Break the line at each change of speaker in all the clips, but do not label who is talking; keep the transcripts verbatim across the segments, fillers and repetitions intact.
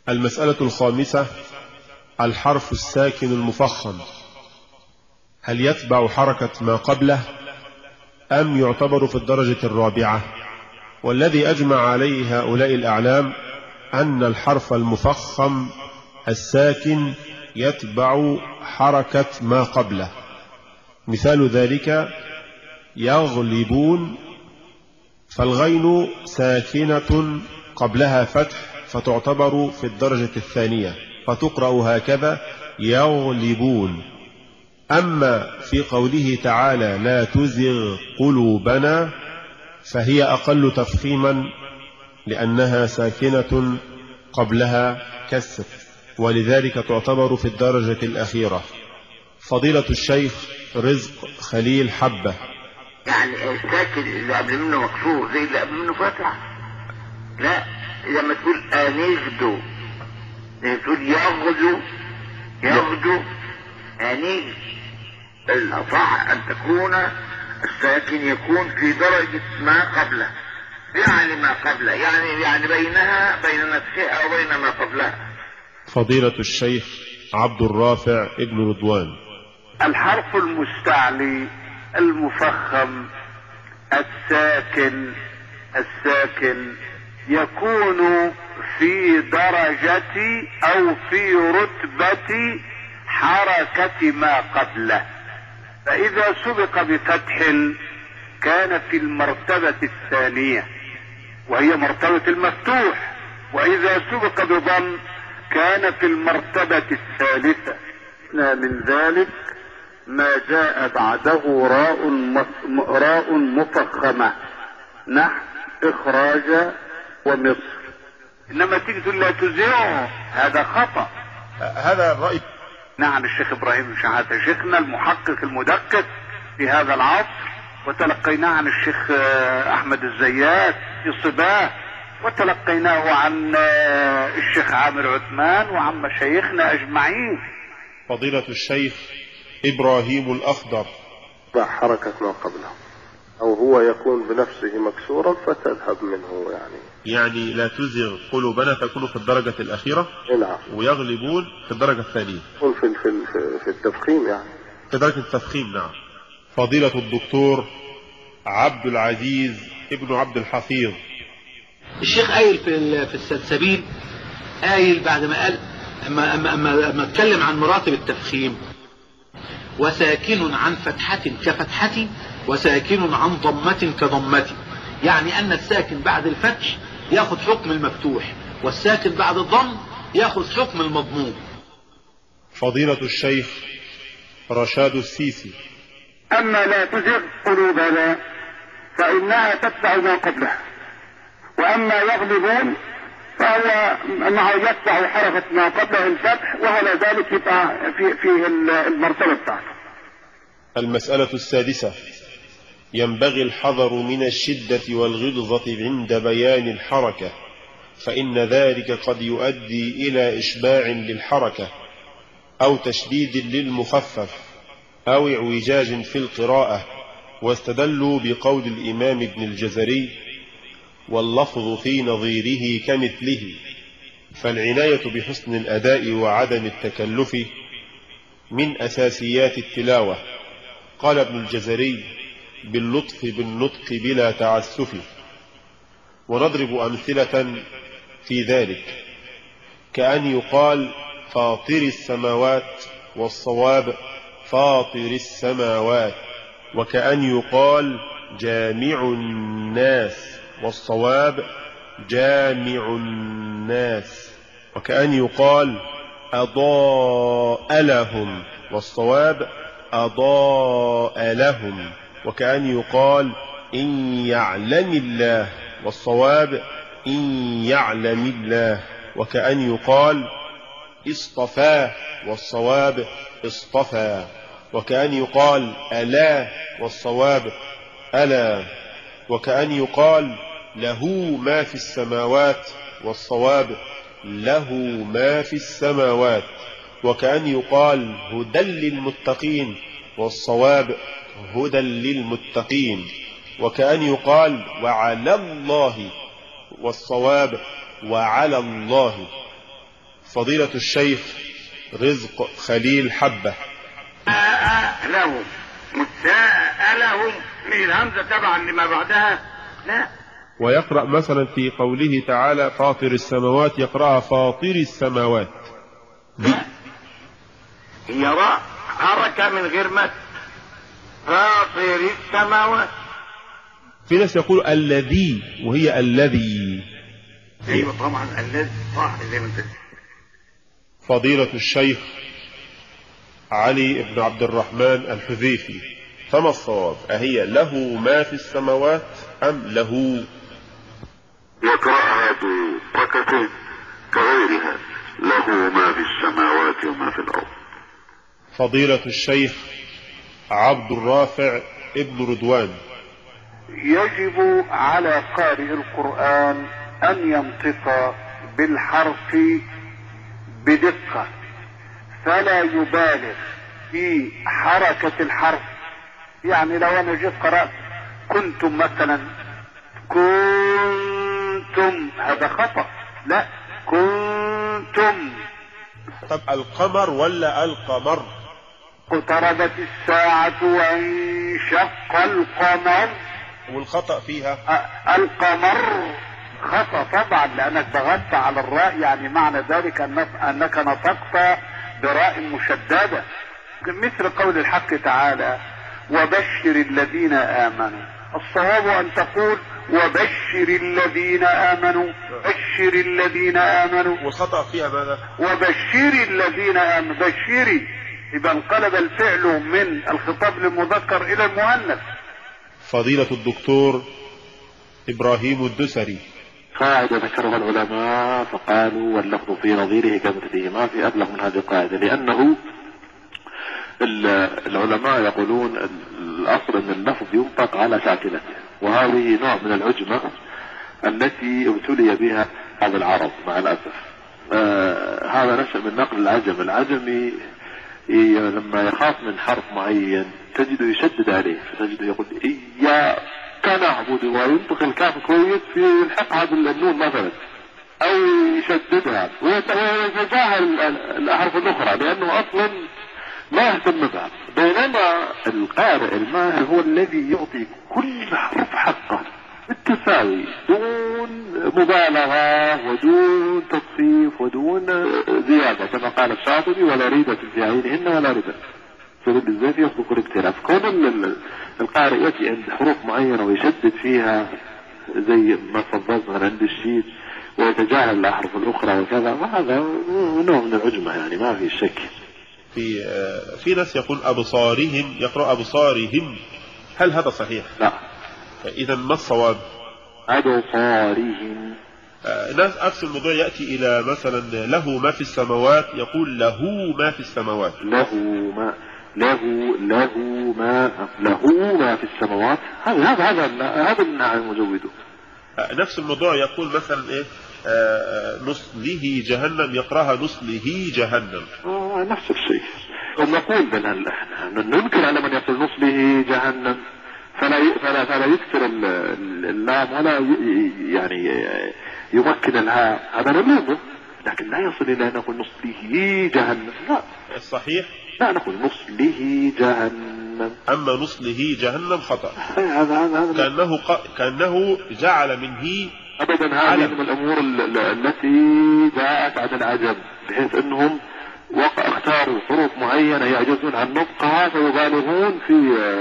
المسألة الخامسة: الحرف الساكن المفخم هل يتبع حركة ما قبله أم يعتبر في الدرجة الرابعة؟ والذي أجمع عليه هؤلاء الأعلام أن الحرف المفخم الساكن يتبع حركة ما قبله. مثال ذلك: يغلبون، فالغين ساكنة قبلها فتح فتعتبر في الدرجة الثانية فتقرأ هكذا: يغلبون. أما في قوله تعالى: لا تزغ قلوبنا، فهي أقل تفخيما لأنها ساكنة قبلها كسر، ولذلك تعتبر في الدرجة الأخيرة. فضيلة الشيخ رزق خليل حبة:
يعني الساكن اللي قبل منه مكسور زي اللي قبل منه فتح؟ لا، لما تقول أنجدو، لما تقول يغدو يغدو أنيج، الأصح أن تكون الساكن يكون في درجة ما قبله. يعني ما قبله يعني يعني بينها بين نفسها وبين ما قبلها.
فضيلة الشيخ عبد الرافع ابن رضوان:
الحرف المستعلي المفخم الساكن الساكن يكون في درجة أو في رتبة حركة ما قبله، فإذا سبق بفتح كان في المرتبة الثانية وهي مرتبة المفتوح، وإذا سبق بضم كان في المرتبة الثالثة. من ذلك ما جاء بعده راء راء مفخمة نحو إخراج ومصر. إنما تيجي تقول لا تزيعه، هذا خطأ.
هذا الرأي
نعم الشيخ إبراهيم شحاتة شيخنا المحقق المدقق في هذا العصر، وتلقيناه عن الشيخ أحمد الزيات في صباه، وتلقيناه عن الشيخ عامر عثمان وعن مشايخنا أجمعين.
فضيلة الشيخ إبراهيم الأخضر:
حركة ما قبله، أو هو يكون بنفسه مكسورا فتذهب منه. يعني
يعني لا تزغ قلوبنا تكون في الدرجة الأخيرة،
نعم،
ويغلبون في الدرجة الثانية،
يكون في في في التفخيم، يعني
في درجة التفخيم. نعم. فضيلة الدكتور عبد العزيز ابن عبد الحفيظ:
الشيخ قايل في في السلسبيل، قايل بعد ما قال اما اما اما, أما اتكلم عن مراتب التفخيم: وساكن عن فتحة كفتحة، وساكن عن ضمة كضمة. يعني ان الساكن بعد الفتح ياخذ حكم المفتوح، والساكن بعد الضم ياخذ حكم المضموم.
فضيلة الشيخ رشاد السيسي:
اما لا تزغ قلوبنا فانها تتبع ما قبلها، واما يغلبون فهو معه يتبع حركة ما قبله الفتح، وعلى ذلك يبقى في فيه المرتبة بتاعته.
المسألة السادسة: ينبغي الحذر من الشدة والغلظة عند بيان الحركة، فإن ذلك قد يؤدي إلى إشباع للحركة أو تشديد للمخفف أو اعوجاج في القراءة. واستدلوا بقول الإمام ابن الجزري: واللفظ في نظيره كمثله. فالعناية بحسن الأداء وعدم التكلف من أساسيات التلاوة. قال ابن الجزري: باللطف بالنطق بلا تعسف. ونضرب أمثلة في ذلك، كأن يقال فاطر السماوات، والصواب فاطر السماوات. وكأن يقال جامع الناس، والصواب جامع الناس. وكأن يقال أضاء لهم، والصواب أضاء لهم. وكأن يقال إن يعلم الله، والصواب إن يعلم الله. وكأن يقال اصطفاه، والصواب اصطفى. وكأن يقال ألا، والصواب ألا. وكأن يقال له ما في السماوات، والصواب له ما في السماوات. وكأن يقال هدى للمتقين، والصواب هدى للمتقين. وكأن يقال وعلى الله، والصواب وعلى الله. فضيلة الشيخ رزق خليل حبة.
لهم مساءلهم من الهمزة تبعا لما بعدها لا.
ويقرأ مثلا في قوله تعالى فاطر السماوات يقرأها فاطر السماوات.
لا هي راء حركة من غير مد فاطر السماوات.
في ناس يقول الذي وهي الذي.
ايوه طبعا الذي صح زي ما انت.
فضيلة الشيخ علي بن عبد الرحمن الحذيفي، فما الصواب؟ أهي له ما في السماوات أم له؟
يقرأها بحركتين كغيرها، له ما في السماوات وما في الأرض.
فضيلة الشيخ عبد الرافع ابن رضوان،
يجب على قارئ القرآن أن ينطق بالحرف بدقة، فلا يبالغ في حركة الحرف. يعني لو أنا جيت قرأت كنتم مثلا كنتم، هذا خطأ، لا كنتم.
طب القمر ولا القمر؟
اقتربت الساعة وانشق القمر،
والخطأ فيها
القمر خطأ طبعا، لأنك ضغطت على الراء، يعني معنى ذلك أنك نطقت براء مشددة، مثل قول الحق تعالى وبشر الذين آمنوا. الصواب أن تقول وبشر الذين آمنوا، بشر الذين آمنوا.
والخطأ فيها ماذا؟
وبشر الذين آمنوا، بشري، يبقى انقلب الفعل من الخطاب للمذكر إلى المؤنث.
فضيلة الدكتور إبراهيم الدسري،
قاعدة ذكرها العلماء فقالوا واللفظ في نظيره كمثله، ما في أبلغ من هذه القاعدة، لأنه العلماء يقولون الأصل أن اللفظ ينطق على ساكنته، وهذه نوع من العجمة التي ابتلي بها هذا العرب مع الأسف. آه هذا نشأ من نقل العجم. العجمي لما يخاف من حرف معين تجده يشدد عليه، فتجده يقول إياك نعبد وينطق الكاف كويس في الحق هذا النون مثلا، أو يشددها ويتجاهل الأحرف الأخرى لأنه أصلا ما يهتم بها. بينما القارئ الماهر هو الذي يعطي كل حرف حقه بالتساوي دون مبالغة ودون تصفيف ودون زيادة، كما قال الشاطبي ولا ريبة في عينهن ولا ريبة سبب الزيت يصدق الاختلاف. كون القارئ يأتي عند حروف معينة ويشدد فيها زي ما فضلنا عند الشيء ويتجاهل الأحرف الأخرى وكذا، وهذا نوع من العجمة يعني ما في شك.
في في ناس يقول أبصارهم يقرأ أبصارهم، هل هذا صحيح؟
لا.
إذا ما الصواب؟
أبصارهم.
ناس أقص الموضوع يأتي إلى مثلا له ما في السماوات يقول له ما في السماوات.
له ما له له ما له ما في السماوات، هذا هذا هذا هذا النعم مجوده.
نفس الموضوع يقول مثلا إيه آه نصله جهنم يقرأها نصله جهنم.
آه نفس الشيء. ونقول بل ننكر على من يقول نصله جهنم فلا فلا فلا يكسر اللام ولا يعني يمكن الهاء، هذا نلومه، لكن لا يصل إلى أن نقول نصله جهنم، لا.
الصحيح
لا نقول نصله جهنم.
أما نصله جهنم خطأ.
هذا هذا
كأنه ق... كأنه جعل منه
أبدا. هذه من الأمور التي جاءت عن العجب، بحيث أنهم وقع اختاروا حروف معينة يعجزون عن نطقها فيبالغون في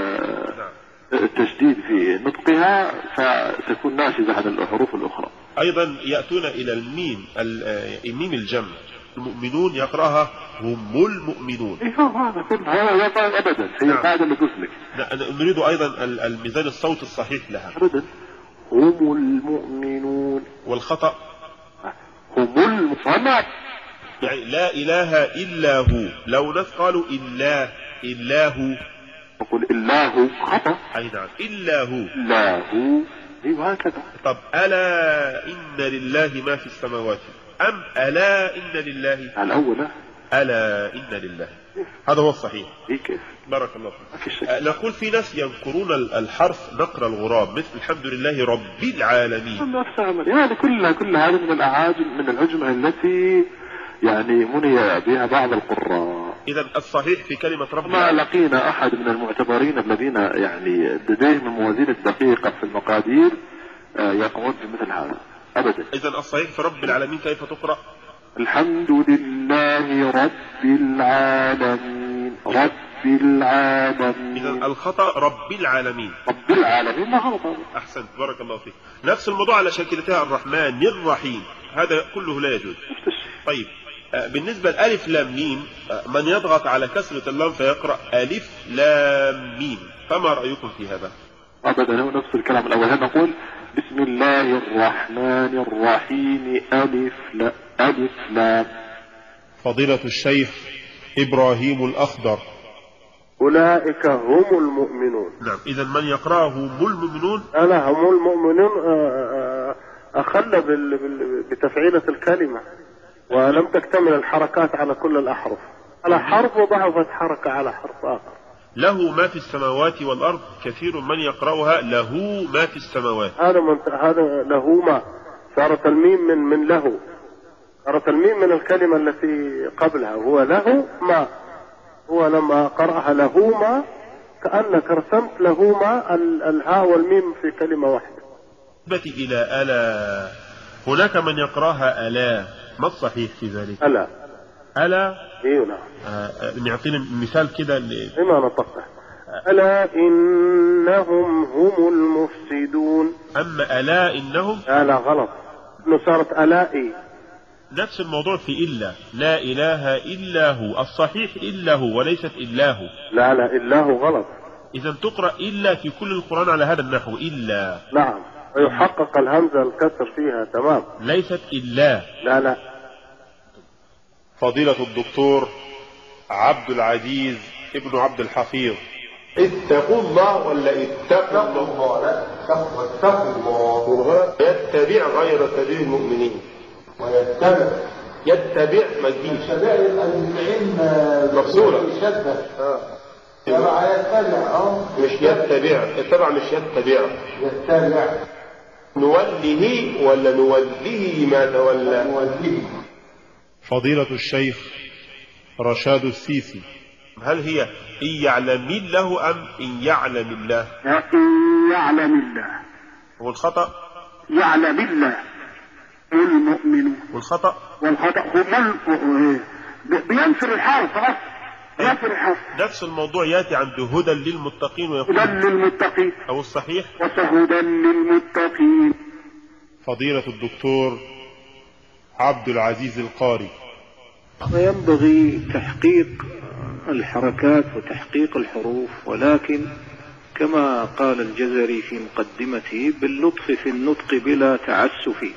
التشديد في نطقها فتكون ناشزة عن الحروف الأخرى.
أيضا يأتون إلى الميم الميم الجمع، المؤمنون يقرأها هم المؤمنون.
إيه هذا كله هذا يقال أبدا، هي القاعدة اللي تسلك.
نريد أيضا الميزان الصوت الصحيح لها.
أبدا هم المؤمنون.
والخطأ
هم المؤمنون،
يعني لا إله إلا هو، لو ناس قالوا إلا إلا هو
نقول إلا هو خطأ.
أي نعم إلا هو
إلا هو. أيوة هكذا.
طب ألا إن لله ما في السماوات أم ألا إن لله
الأول
ألا إن لله، هذا هو الصحيح.
إيه كيف؟
بارك الله فيك. أه نقول في ناس ينقرون الحرف نقر الغراب مثل الحمد لله رب العالمين.
نفس عمل يعني كلها كلها هذه من الأعاجم من العجمة التي يعني مني بها بعض القراء.
إذا الصحيح في كلمة رب
ما لقينا أحد من المعتبرين الذين يعني لديهم الموازين الدقيقة في المقادير يقومون بمثل هذا أبدا.
إذا الصحيح في رب العالمين كيف تقرأ؟
الحمد لله رب العالمين رب العالمين.
إذا الخطأ رب العالمين.
رب العالمين ما غلط.
أحسنت بارك الله فيك. نفس الموضوع على شكلتها الرحمن الرحيم، هذا كله لا يجوز. طيب بالنسبة لألف لام ميم، من يضغط على كسرة اللام فيقرأ ألف لام ميم، فما رأيكم في هذا؟
أبدا هو نفس الكلام الأول. نقول بسم الله الرحمن الرحيم ألف لا ألف لام.
فضيلة الشيخ إبراهيم الأخضر:
أولئك هم المؤمنون.
نعم، إذا من يقرأه هم المؤمنون.
أنا هم المؤمنون أخل بتفعيلة الكلمة، ولم تكتمل الحركات على كل الأحرف، على حرف وضعفت حركة على حرف آخر.
له ما في السماوات والأرض، كثير من يقرأها له ما في السماوات.
هذا من هذا له ما، صارت الميم من من له، صارت الميم من الكلمة التي قبلها، هو له ما. هو لما قرأها له ما كأنك رسمت له ما الهاء والميم في كلمة واحدة.
بالنسبة إلى ألا، هناك من يقرأها ألا، ما الصحيح في ذلك؟
ألا
ألا
ايوه نعم.
آه نعطينا مثال كده اللي...
لما نطقته. ألا إنهم هم المفسدون.
أما ألا إنهم،
لا لا غلط، إنه صارت ألائي.
نفس الموضوع في إلا، لا إله إلا هو، الصحيح إلا هو وليست إلا هو.
لا لا إلا هو غلط.
إذا تقرأ إلا في كل القرآن على هذا النحو، إلا.
نعم، ويحقق الهمزة الكسر فيها تمام،
ليست إلا.
لا لا.
فضيلة الدكتور عبد العزيز ابن عبد الحفيظ: اتقوا الله ولا اتقوا الله؟ لا، اتقوا الله. يتبع غير سبيل المؤمنين. ويتبع يتبع مجيد يتبع العلم مفصولة اه يتبع اه مش يتبع، يتبع مش يتبع يتبع. نوله ولا نوله ما تولى؟ نوله. فضيلة الشيخ رشاد السيسي: هل هي إن يعلم الله أم إن يعلم الله؟
إن يعلم الله.
والخطأ
يعلم الله المؤمن.
والخطأ
والخطأ هم بينصر الحرف خلاص، بينصر الحرف.
نفس الموضوع يأتي عند هدى للمتقين ويقول
هدى للمتقين،
أو الصحيح
وهدى للمتقين.
فضيلة الدكتور عبد العزيز القاري:
وينبغي تحقيق الحركات وتحقيق الحروف، ولكن كما قال الجزري في مقدمته باللطف في النطق بلا تعسف،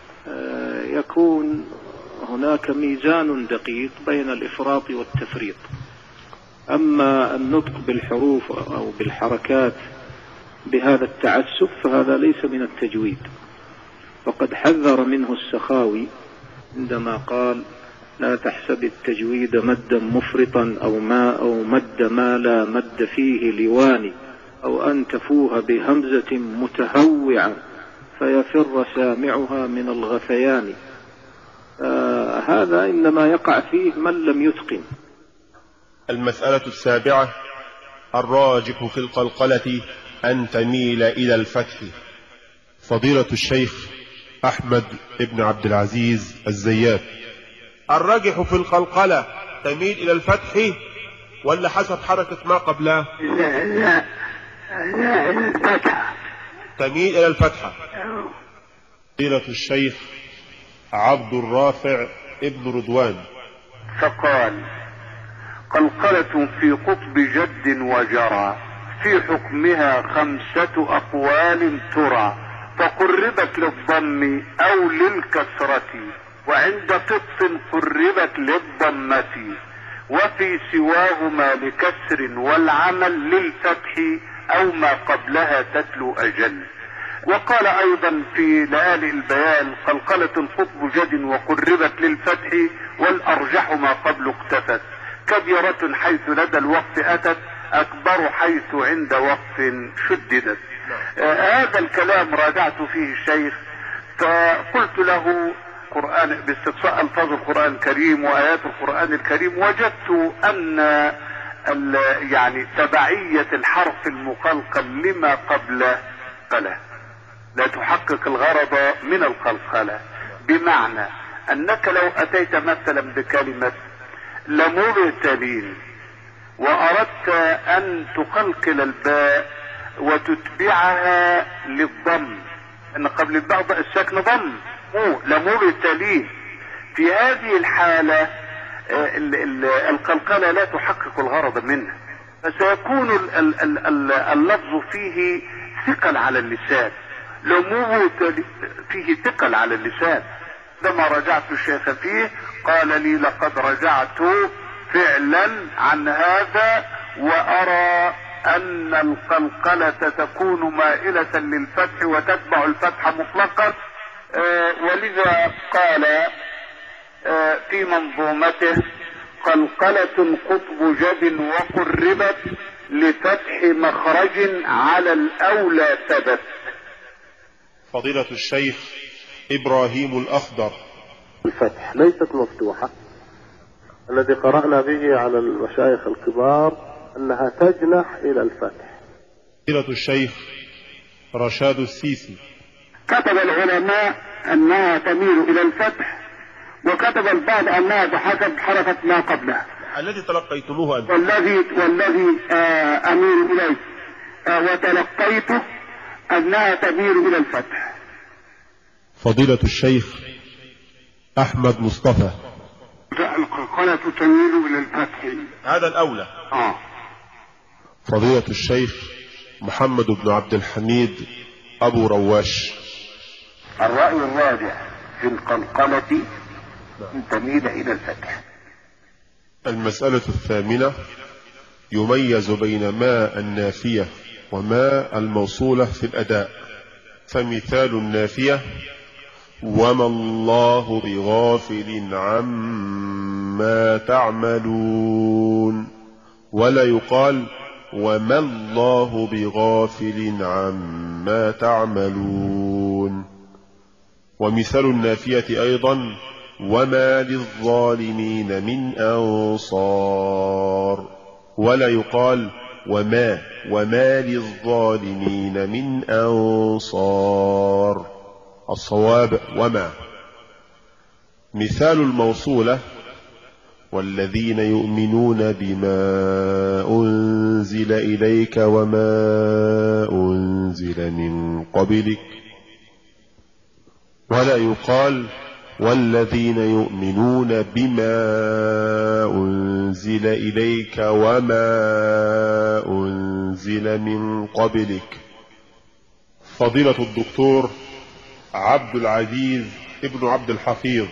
يكون هناك ميزان دقيق بين الإفراط والتفريط. أما النطق بالحروف أو بالحركات بهذا التعسف فهذا ليس من التجويد، وقد حذر منه السخاوي عندما قال: لا تحسب التجويد مدا مفرطا أو ما أو مد ما لا مد فيه لواني، أو أن تفوه بهمزة متهوعا فيفر سامعها من الغثيان. آه هذا إنما يقع فيه من لم يتقن.
المسألة السابعة: الراجح في القلقلة أن تميل إلى الفتح. فضيلة الشيخ أحمد ابن عبد العزيز الزيات: الراجح في القلقلة تميل إلى الفتح ولا حسب حركة ما قبلها؟
لا لا لا الفتحة،
تميل إلى الفتحة. فضيلة الشيخ عبد الرافع ابن رضوان:
فقال: قلقلة في قطب جد وجرى، في حكمها خمسة أقوال ترى، فقربت للضم أو للكسرة، وعند قط قربت للضمة، وفي سواهما لكسر والعمل للفتح، أو ما قبلها تتلو أجل. وقال أيضا في لآل البيان: قلقلة قطب جد وقربت للفتح، والأرجح ما قبل اقتفت، كبيرة حيث لدى الوقف أتت، أكبر حيث عند وقف شددت. آه هذا الكلام راجعت فيه الشيخ، فقلت له: القرآن باستقصاء ألفاظ القرآن الكريم وآيات القرآن الكريم وجدت أن يعني تبعية الحرف المقلقل لما قبله لا تحقق الغرض من القلقلة، بمعنى أنك لو أتيت مثلا بكلمة لمبتلين وأردت أن تقلقل الباء وتتبعها للضم، أن قبل الباء الساكن ضم لمبتلين، في هذه الحالة القلقلة لا تحقق الغرض منها، فسيكون اللفظ فيه ثقل على اللسان، لمبتلين فيه ثقل على اللسان. لما رجعت الشيخ فيه قال لي لقد رجعت فعلا عن هذا وأرى أن القلقلة تكون مائلة للفتح وتتبع الفتح مطلقا، آه ولذا قال آه في منظومته قلقلة قطب جد وقربت لفتح مخرج على الأولى ثبت.
فضيلة الشيخ إبراهيم الأخضر.
الفتح ليست مفتوحة، الذي قرأنا به على المشايخ الكبار أنها تجنح إلى الفتح.
فضيلة الشيخ رشاد السيسي.
كتب العلماء أنها تميل إلى الفتح، وكتب البعض أنها بحسب حركة ما قبلها.
الذي تلقيتموه أنت.
والذي والذي آه أميل إليه آه وتلقيته أنها تميل إلى الفتح.
فضيلة الشيخ أحمد مصطفى.
القلقلة تميل إلى الفتح،
هذا الأولى.
آه.
فضيلة الشيخ محمد بن عبد الحميد أبو رواش.
الرأي الراجح في القلقلة أن تميل إلى الفتح.
المسألة الثامنة: يميز بين ما النافية وما الموصولة في الأداء، فمثال النافية: وما الله بغافل عما تعملون، ولا يقال وما الله بغافل عما تعملون. ومثال النافية أيضا: وما للظالمين من أنصار، ولا يقال وما وما للظالمين من أنصار، الصواب وما. مثال الموصولة: والذين يؤمنون بما أنزل إليك وما أنزل من قبلك، ولا يقال والذين يؤمنون بما أنزل إليك وما أنزل من قبلك. فضيلة الدكتور عبد العزيز ابن عبد الحفيظ.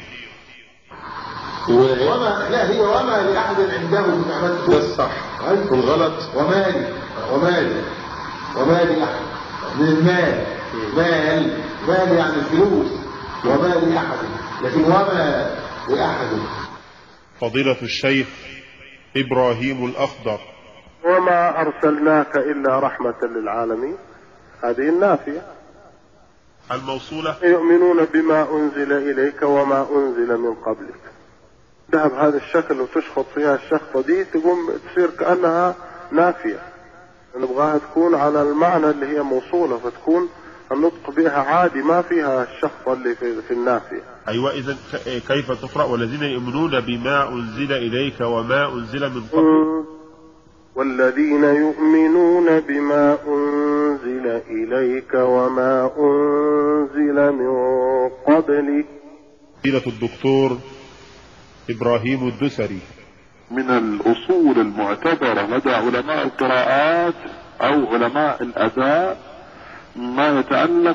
وما لا هي وما لأحد عنده من نعمة الصح والغلط. وما لي وما لي وما لأحد من المال، مال مال يعني الفلوس، وما لأحد، لكن وما لأحد.
فضيلة الشيخ إبراهيم الأخضر.
وما أرسلناك إلا رحمة للعالمين، هذه النافية.
الموصولة:
يؤمنون بما أنزل إليك وما أنزل من قبلك. ذهب هذا الشكل وتشخط فيها الشخطة دي تقوم تصير كأنها نافية، نبغاها تكون على المعنى اللي هي موصولة، فتكون النطق بها عادي ما فيها الشخطة اللي في, في النافية.
أيوة. إذن كيف تقرأ والذين يؤمنون بما أنزل إليك وما أنزل من قبلك؟
والذين يؤمنون بما أنزل إليك وما أنزل من قبلك.
فضيلة الدكتور إبراهيم الدسري.
من الأصول المعتبرة لدى علماء القراءات أو علماء الأداء ما يتعلق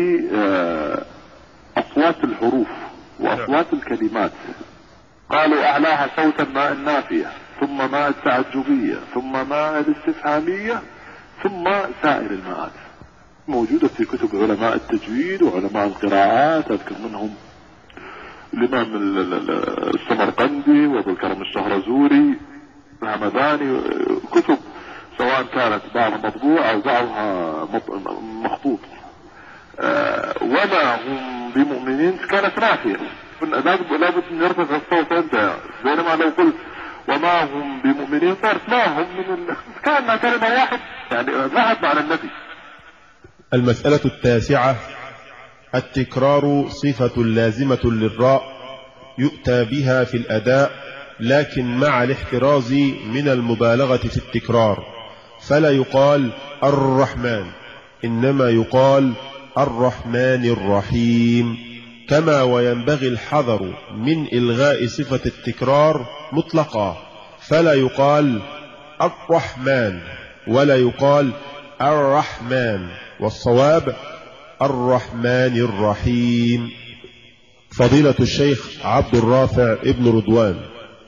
بأصوات الحروف وأصوات الكلمات. قالوا أعلاها صوتا ماء النافية، ثم ماء التعجبية، ثم ماء الاستفهامية، ثم سائر الماءات. موجودة في كتب علماء التجويد وعلماء القراءات، أذكر منهم الإمام السمرقندي وابو الكرم الشهرزوري الهمداني، كتب سواء كانت بعضها مطبوعة أو بعضها مخطوط. أه وما هم بمؤمنين كانت نافية، لابد أن يرتفع الصوت أنت، بينما لو قلت وما هم بمؤمنين صارت ما هم من ال... كان كلمة واحد يعني ذهب على النبي.
المسألة التاسعة: التكرار صفة لازمة للراء يؤتى بها في الأداء، لكن مع الاحتراز من المبالغة في التكرار، فلا يقال الرحمن، إنما يقال الرحمن الرحيم. كما وينبغي الحذر من إلغاء صفة التكرار مطلقا، فلا يقال الرحمن ولا يقال الرحمن، والصواب الرحمن الرحيم. فضيلة الشيخ عبد الرافع ابن رضوان: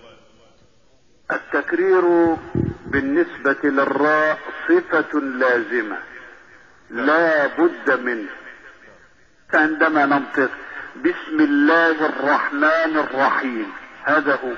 التكرير بالنسبة للراء صفة لازمة لا بد منه. عندما ننطق بسم الله الرحمن الرحيم هذا هو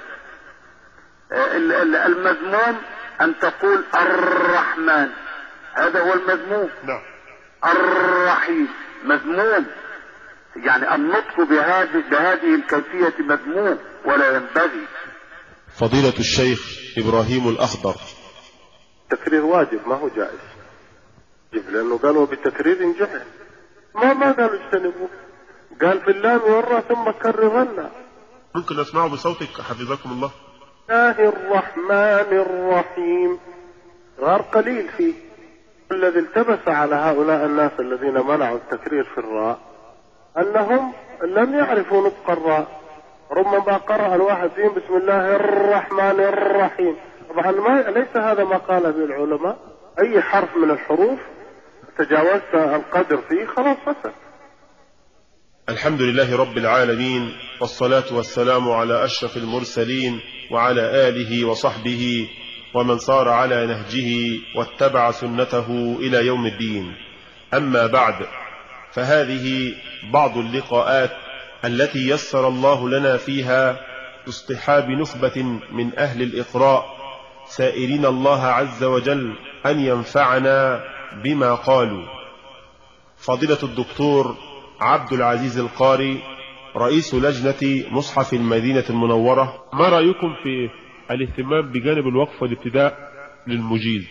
المذموم، أن تقول الرحمن هذا هو المذموم.
نعم.
الرحيم مذموم، يعني النطق بهذه بهذه الكيفية مذموم ولا ينبغي.
فضيلة الشيخ إبراهيم الأخضر:
التكرير واجب ما هو جائز، لأنه قالوا بالتكرير جهل، ما ما قالوا اجتنبوه، قال باللام والراء ثم كررنا.
ممكن أسمعه بصوتك حفظكم الله؟
الله الرحمن الرحيم غار قليل فيه. الذي التبس على هؤلاء الناس الذين منعوا التكرير في الراء أنهم لم يعرفوا نطق الراء. ربما قرأ الواحد فيهم بسم الله الرحمن الرحيم، طبعا ما ليس هذا ما قال به العلماء. أي حرف من الحروف تجاوزت القدر فيه خلاص فسد.
الحمد لله رب العالمين، والصلاة والسلام على أشرف المرسلين وعلى آله وصحبه ومن صار على نهجه واتبع سنته إلى يوم الدين. أما بعد، فهذه بعض اللقاءات التي يسر الله لنا فيها اصطحاب نخبة من أهل الإقراء، سائلين الله عز وجل أن ينفعنا بما قالوا. فضيلة الدكتور عبد العزيز القاري رئيس لجنة مصحف المدينة المنورة، ما رأيكم في الاهتمام بجانب الوقف والابتداء للمجيز؟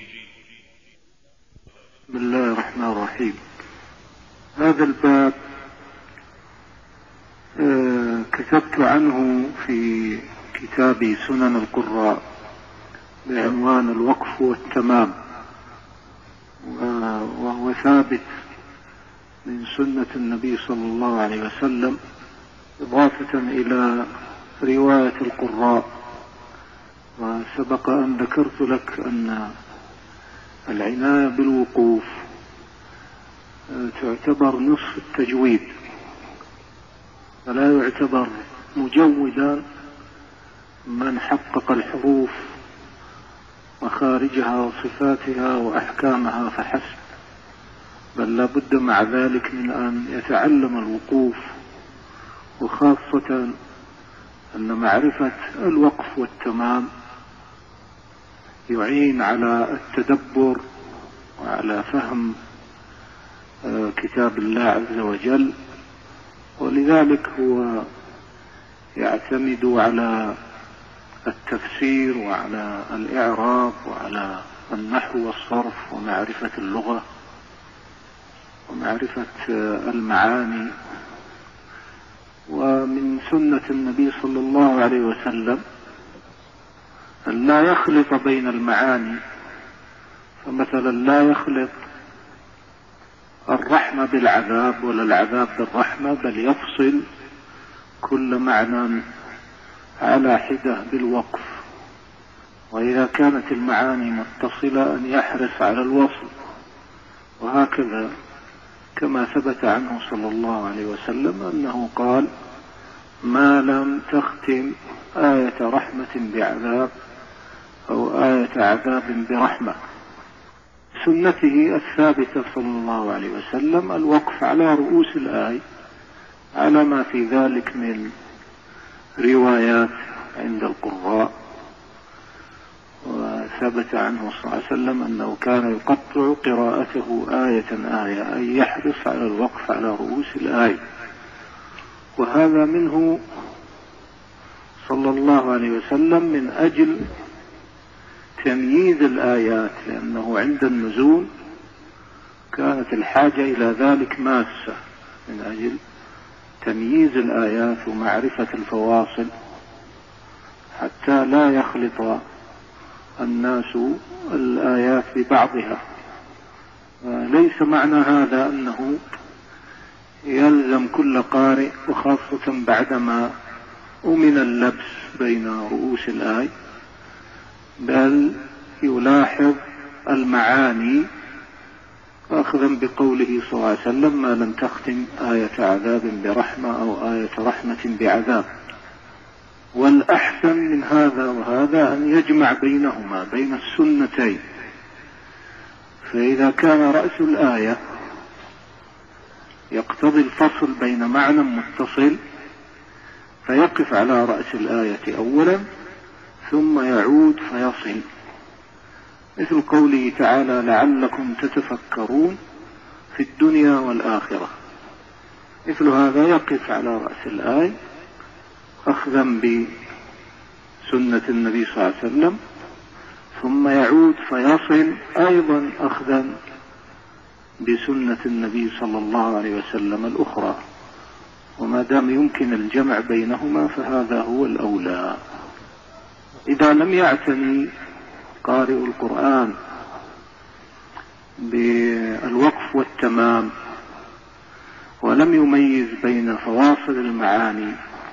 بسم الله الرحمن الرحيم. هذا الباب آه كتبت عنه في كتابي سنن القراء بعنوان الوقف والتمام، وهو ثابت من سنة النبي صلى الله عليه وسلم، إضافة إلى رواية القراء. وسبق أن ذكرت لك أن العناية بالوقوف تعتبر نصف التجويد، فلا يعتبر مجودا من حقق الحروف مخارجها وصفاتها وأحكامها فحسب، بل لا بد مع ذلك من أن يتعلم الوقوف، وخاصة أن معرفة الوقف والتمام يعين على التدبر وعلى فهم كتاب الله عز وجل، ولذلك هو يعتمد على التفسير وعلى الإعراب وعلى النحو والصرف ومعرفة اللغة ومعرفة المعاني. ومن سنة النبي صلى الله عليه وسلم أن لا يخلط بين المعاني، فمثلا لا يخلط الرحمة بالعذاب ولا العذاب بالرحمة، بل يفصل كل معنى على حدة بالوقف، وإذا كانت المعاني متصلة أن يحرص على الوصل، وهكذا كما ثبت عنه صلى الله عليه وسلم أنه قال: ما لم تختم آية رحمة بعذاب أو آية عذاب برحمة. سنته الثابتة صلى الله عليه وسلم الوقف على رؤوس الآية على ما في ذلك من روايات عند القراء. وثبت عنه صلى الله عليه وسلم أنه كان يقطع قراءته آية آية، أي يحرص على الوقف على رؤوس الآية، وهذا منه صلى الله عليه وسلم من أجل تمييز الآيات، لأنه عند النزول كانت الحاجة إلى ذلك ماسة، من أجل تمييز الآيات ومعرفة الفواصل حتى لا يخلط الناس الآيات ببعضها. ليس معنى هذا أنه يلزم كل قارئ، وخاصة بعدما أمن اللبس بين رؤوس الآية، بل يلاحظ المعاني أخذا بقوله صلى الله عليه وسلم: ما لم تختم آية عذاب برحمة أو آية رحمة بعذاب. والأحسن من هذا وهذا أن يجمع بينهما، بين السنتين. فإذا كان رأس الآية يقتضي الفصل بين معنى متصل، فيقف على رأس الآية أولا ثم يعود فيصل، مثل قوله تعالى: لعلكم تتفكرون في الدنيا والآخرة. مثل هذا يقف على رأس الآية أخذا بسنة النبي صلى الله عليه وسلم، ثم يعود فيصل أيضا أخذا بسنة النبي صلى الله عليه وسلم الأخرى. وما دام يمكن الجمع بينهما فهذا هو الأولى. إذا لم يعتني قارئ القرآن بالوقف والتمام، ولم يميز بين فواصل المعاني،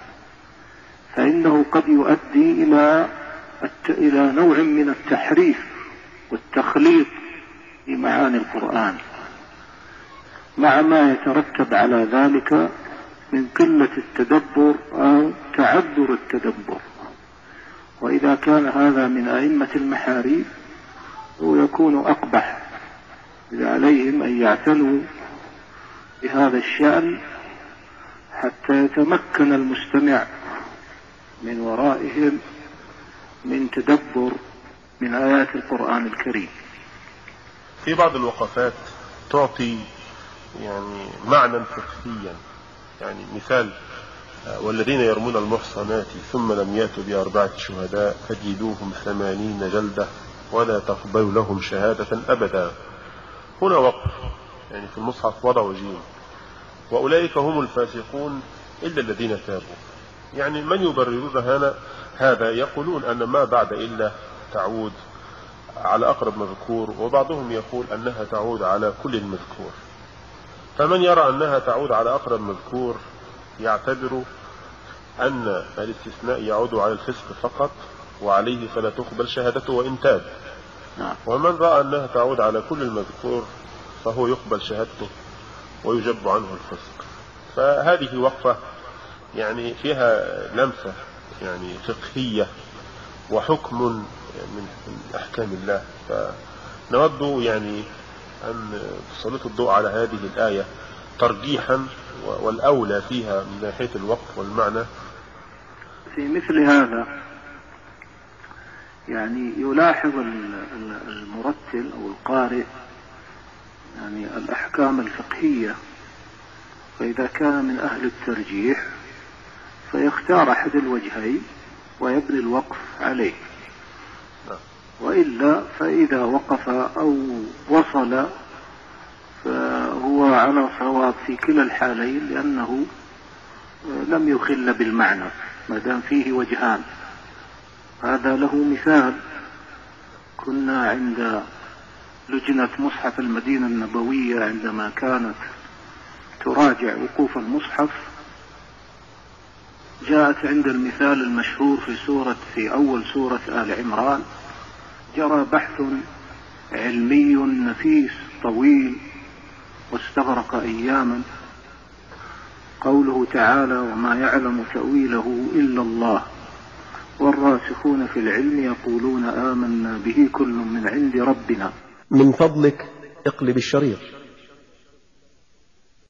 فإنه قد يؤدي إلى إلى نوع من التحريف والتخليط في معاني القرآن، مع ما يترتب على ذلك من قلة التدبر أو تعذر التدبر. وإذا كان هذا من أئمة المحاريف هو يكون أقبح. إذا عليهم أن يعتنوا بهذا الشأن حتى يتمكن المستمع من ورائهم من تدبر من آيات القرآن الكريم.
في بعض الوقفات تعطي يعني معنى فقهيا، يعني مثال: والذين يرمون المحصنات ثم لم يأتوا بأربعة شهداء فجلدوهم ثمانين جلدة ولا تقبلوا لهم شهادة أبدا. هنا وقف، يعني في المصحف وضعوا جيم: وأولئك هم الفاسقون إلا الذين تابوا. يعني من يبررون هنا هذا يقولون أن ما بعد إلا تعود على أقرب مذكور، وبعضهم يقول أنها تعود على كل المذكور. فمن يرى أنها تعود على أقرب مذكور يعتبر أن الاستثناء يعود على الفسق فقط، وعليه فلا تقبل شهادته وإن تاب. ومن رأى أنها تعود على كل المذكور فهو يقبل شهادته ويجب عنه الفسق. فهذه وقفة يعني فيها لمسة يعني فقهية وحكم من أحكام الله. فنود يعني أن تسلط الضوء على هذه الآية ترجيحا، والأولى فيها من ناحية الوقف والمعنى.
في مثل هذا يعني يلاحظ المرتل أو القارئ يعني الأحكام الفقهية، فإذا كان من أهل الترجيح فيختار أحد الوجهين ويبني الوقف عليه، وإلا فإذا وقف أو وصل فهو على صواب في كلا الحالين، لأنه لم يخل بالمعنى ما دام فيه وجهان. هذا له مثال: كنا عند لجنة مصحف المدينة النبوية عندما كانت تراجع وقوف المصحف، جاءت عند المثال المشهور في سورة في أول سورة آل عمران، جرى بحث علمي نفيس طويل واستغرق أياما. قوله تعالى: وما يعلم تأويله إلا الله والراسخون في العلم يقولون آمنا به كل من عند ربنا.
من فضلك اقلب الشريط.